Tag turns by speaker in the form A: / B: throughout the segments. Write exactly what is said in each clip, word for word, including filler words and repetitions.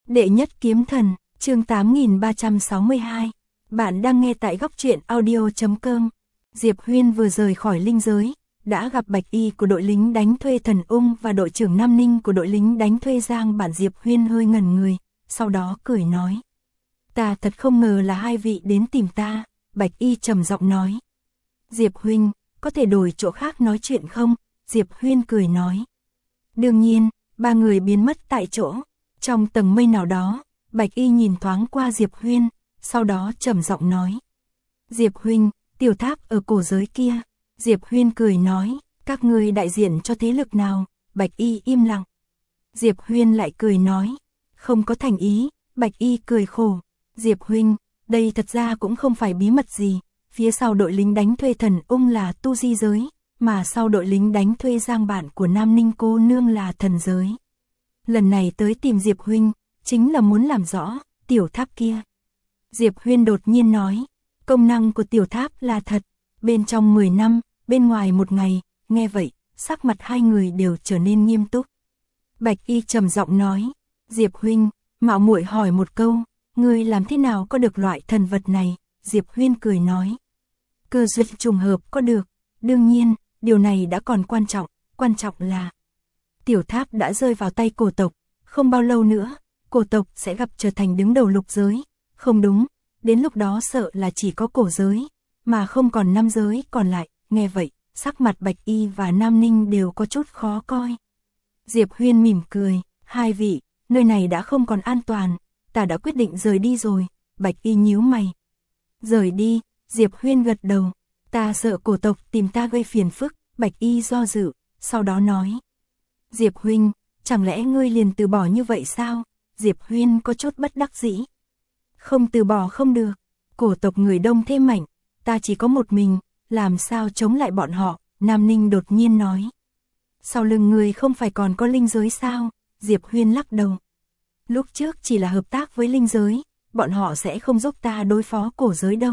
A: Đệ nhất kiếm thần, chương tám nghìn ba trăm sáu mươi hai. Bạn đang nghe tại góc truyện audio chấm com. Diệp Huyên vừa rời khỏi linh giới, đã gặp Bạch Y của đội lính đánh thuê Thần Ung và đội trưởng Nam Ninh của đội lính đánh thuê Giang Bản. Diệp Huyên hơi ngẩn người, sau đó cười nói. Ta thật không ngờ là hai vị đến tìm ta, Bạch Y trầm giọng nói. Diệp Huynh, có thể đổi chỗ khác nói chuyện không? Diệp Huyên cười nói. Đương nhiên, ba người biến mất tại chỗ. Trong tầng mây nào đó, Bạch Y nhìn thoáng qua Diệp Huyên, sau đó trầm giọng nói. Diệp Huynh, tiểu tháp ở cổ giới kia. Diệp Huyên cười nói, các ngươi đại diện cho thế lực nào? Bạch Y im lặng. Diệp Huyên lại cười nói, không có thành ý. Bạch Y cười khổ. Diệp Huynh, đây thật ra cũng không phải bí mật gì. Phía sau đội lính đánh thuê Thần Ung là tu di giới, mà sau đội lính đánh thuê Giang Bản của Nam Ninh cô nương là thần giới. Lần này tới tìm Diệp Huynh, chính là muốn làm rõ tiểu tháp kia. Diệp Huyên đột nhiên nói, công năng của tiểu tháp là thật, bên trong mười năm, bên ngoài một ngày. Nghe vậy, sắc mặt hai người đều trở nên nghiêm túc. Bạch Y trầm giọng nói, Diệp Huynh, mạo muội hỏi một câu, ngươi làm thế nào có được loại thần vật này? Diệp Huyên cười nói, cơ duyên trùng hợp có được. Đương nhiên, điều này đã còn quan trọng, quan trọng là tiểu tháp đã rơi vào tay cổ tộc, không bao lâu nữa, cổ tộc sẽ gặp trở thành đứng đầu lục giới. Không đúng, đến lúc đó sợ là chỉ có cổ giới, mà không còn năm giới còn lại. Nghe vậy, sắc mặt Bạch Y và Nam Ninh đều có chút khó coi. Diệp Huyên mỉm cười, hai vị, nơi này đã không còn an toàn, ta đã quyết định rời đi rồi. Bạch Y nhíu mày. Rời đi? Diệp Huyên gật đầu. Ta sợ cổ tộc tìm ta gây phiền phức. Bạch Y do dự, sau đó nói. Diệp Huynh, chẳng lẽ ngươi liền từ bỏ như vậy sao? Diệp Huyên có chút bất đắc dĩ. Không từ bỏ không được, cổ tộc người đông thế mạnh, ta chỉ có một mình, làm sao chống lại bọn họ? Nam Ninh đột nhiên nói. Sau lưng người không phải còn có linh giới sao? Diệp Huyên lắc đầu. Lúc trước chỉ là hợp tác với linh giới, bọn họ sẽ không giúp ta đối phó cổ giới đâu.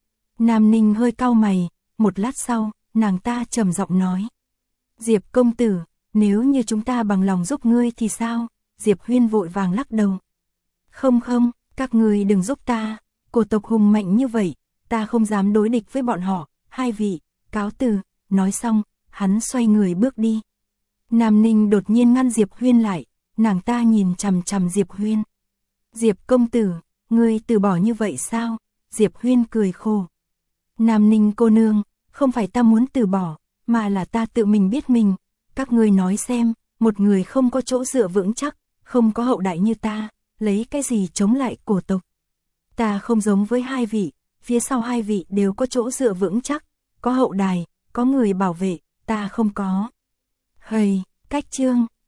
A: Nam Ninh hơi cau mày, một lát sau, nàng ta trầm giọng nói. Diệp công tử, nếu như chúng ta bằng lòng giúp ngươi thì sao? Diệp Huyên vội vàng lắc đầu. Không không, các ngươi đừng giúp ta, cổ tộc hùng mạnh như vậy, ta không dám đối địch với bọn họ. Hai vị, cáo từ. Nói xong, hắn xoay người bước đi. Nam Ninh đột nhiên ngăn Diệp Huyên lại, nàng ta nhìn chằm chằm Diệp Huyên. Diệp công tử, ngươi từ bỏ như vậy sao? Diệp Huyên cười khổ. Nam Ninh cô nương, không phải ta muốn từ bỏ, mà là ta tự mình biết mình. Các ngươi nói xem, một người không có chỗ dựa vững chắc, không có hậu đại như ta, lấy cái gì chống lại cổ tộc? Ta không giống với hai vị, phía sau hai vị đều có chỗ dựa vững chắc, có hậu đài, có người bảo vệ, ta không có. Hầy, cách chương.